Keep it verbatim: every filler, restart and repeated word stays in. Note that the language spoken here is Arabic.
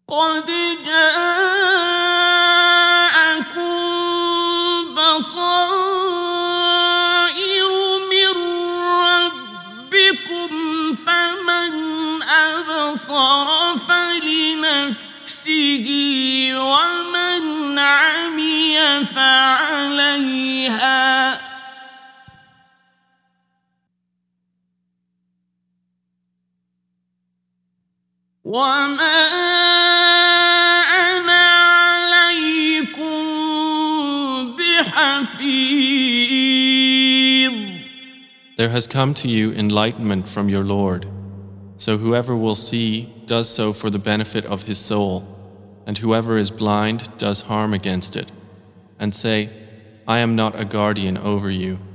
قد جاءكم بصائر من ربكم فمن أبصر فلنفسه ومن عمي فعليها وما أنا عليكم بحفيظ. There has come to you enlightenment from your Lord. So whoever will see does so for the benefit of his soul, and whoever is blind does harm against it. And say, I am not a guardian over you.